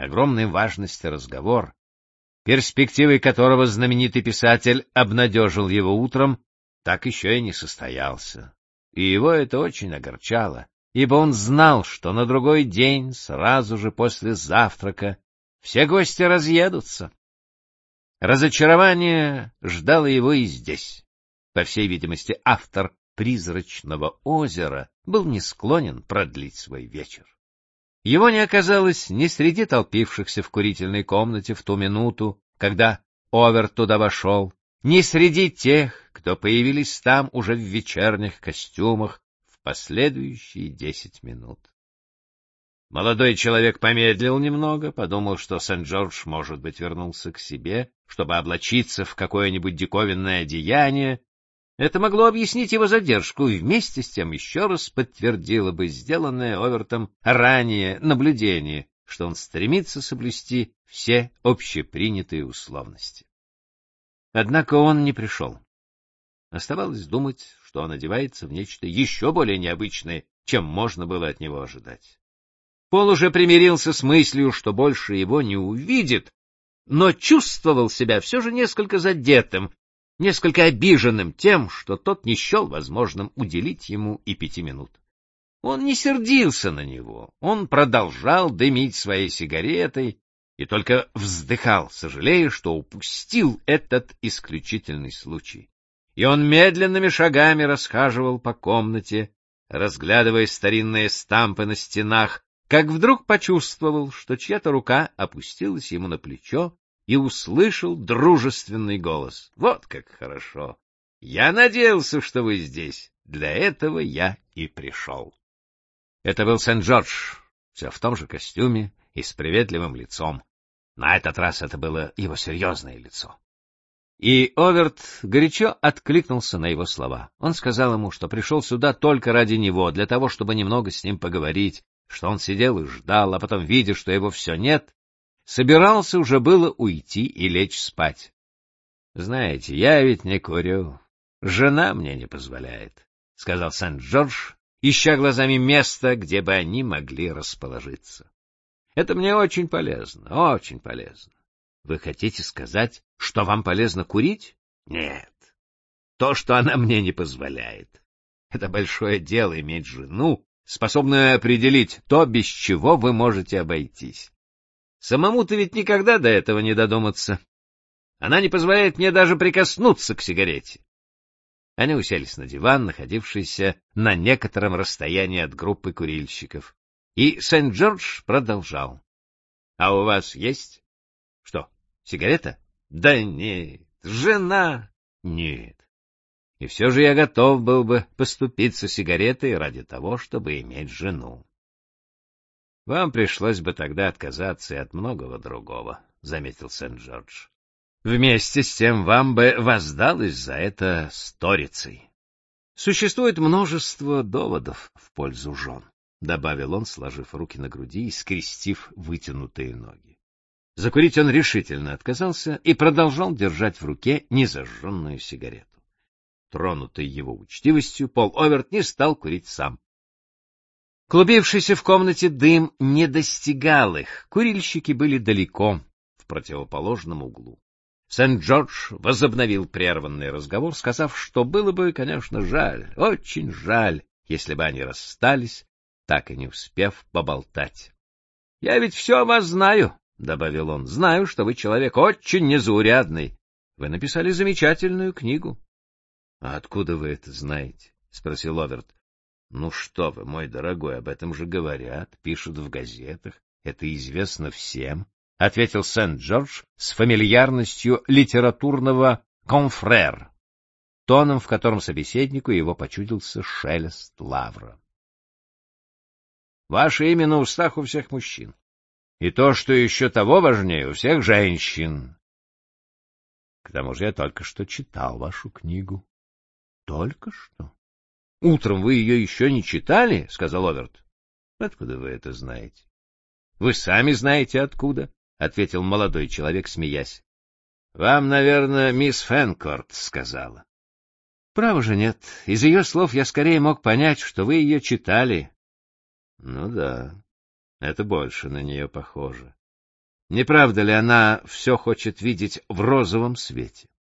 огромной важности разговор, перспективой которого знаменитый писатель обнадежил его утром, так еще и не состоялся. И его это очень огорчало, ибо он знал, что на другой день, сразу же после завтрака, все гости разъедутся. Разочарование ждало его и здесь. По всей видимости, автор «Призрачного озера» был не склонен продлить свой вечер. Его не оказалось ни среди толпившихся в курительной комнате в ту минуту, когда Оверт туда вошел, ни среди тех, кто появились там уже в вечерних костюмах в последующие 10 минут. Молодой человек помедлил немного, подумал, что Сент-Джордж, может быть, вернулся к себе, чтобы облачиться в какое-нибудь диковинное одеяние. Это могло объяснить его задержку и вместе с тем еще раз подтвердило бы сделанное Овертом ранее наблюдение, что он стремится соблюсти все общепринятые условности. Однако он не пришел. Оставалось думать, что он одевается в нечто еще более необычное, чем можно было от него ожидать. Пол уже примирился с мыслью, что больше его не увидит, но чувствовал себя все же несколько задетым, несколько обиженным тем, что тот не счел возможным уделить ему и 5 минут. Он не сердился на него, он продолжал дымить своей сигаретой и только вздыхал, сожалея, что упустил этот исключительный случай. И он медленными шагами расхаживал по комнате, разглядывая старинные стампы на стенах, как вдруг почувствовал, что чья-то рука опустилась ему на плечо, и услышал дружественный голос. «Вот как хорошо! Я надеялся, что вы здесь. Для этого я и пришел». Это был Сент-Джордж, все в том же костюме и с приветливым лицом. На этот раз это было его серьезное лицо. И Оверт горячо откликнулся на его слова. Он сказал ему, что пришел сюда только ради него, для того, чтобы немного с ним поговорить, что он сидел и ждал, а потом, видя, что его все нет, собирался уже было уйти и лечь спать. — Знаете, я ведь не курю. Жена мне не позволяет, — сказал Сент-Джордж, ища глазами место, где бы они могли расположиться. — Это мне очень полезно, очень полезно. Вы хотите сказать, что вам полезно курить? Нет. То, что она мне не позволяет. Это большое дело иметь жену, способную определить то, без чего вы можете обойтись. Самому-то ведь никогда до этого не додуматься. Она не позволяет мне даже прикоснуться к сигарете. Они уселись на диван, находившийся на некотором расстоянии от группы курильщиков. И Сент-Джордж продолжал. — А у вас есть? — Что, сигарета? — Да нет. Жена? — Нет. И все же я готов был бы поступиться сигаретой ради того, чтобы иметь жену. — Вам пришлось бы тогда отказаться и от многого другого, — заметил Сент-Джордж. — Вместе с тем вам бы воздалось за это сторицей. Существует множество доводов в пользу жен, — добавил он, сложив руки на груди и скрестив вытянутые ноги. Закурить он решительно отказался и продолжал держать в руке незажженную сигарету. Тронутый его учтивостью, Пол Оверт не стал курить сам. Клубившийся в комнате дым не достигал их, курильщики были далеко, в противоположном углу. Сент-Джордж возобновил прерванный разговор, сказав, что было бы, конечно, жаль, очень жаль, если бы они расстались, так и не успев поболтать. — Я ведь все о вас знаю, — добавил он, — знаю, что вы человек очень незаурядный. Вы написали замечательную книгу. — А откуда вы это знаете? — спросил Оверт. — Ну что вы, мой дорогой, об этом же говорят, пишут в газетах, это известно всем, — ответил Сент-Джордж с фамильярностью литературного «конфрер», тоном, в котором собеседнику его почудился шелест лавра. — Ваше имя на устах у всех мужчин. И то, что еще того важнее, у всех женщин. К тому же я только что читал вашу книгу. — Только что? — Утром вы ее еще не читали? — сказал Оверт. — Откуда вы это знаете? — Вы сами знаете откуда, — ответил молодой человек, смеясь. — Вам, наверное, мисс Фенкорт сказала. — Право же нет. Из ее слов я скорее мог понять, что вы ее читали. — Ну да. Это больше на нее похоже. Не правда ли, она все хочет видеть в розовом свете?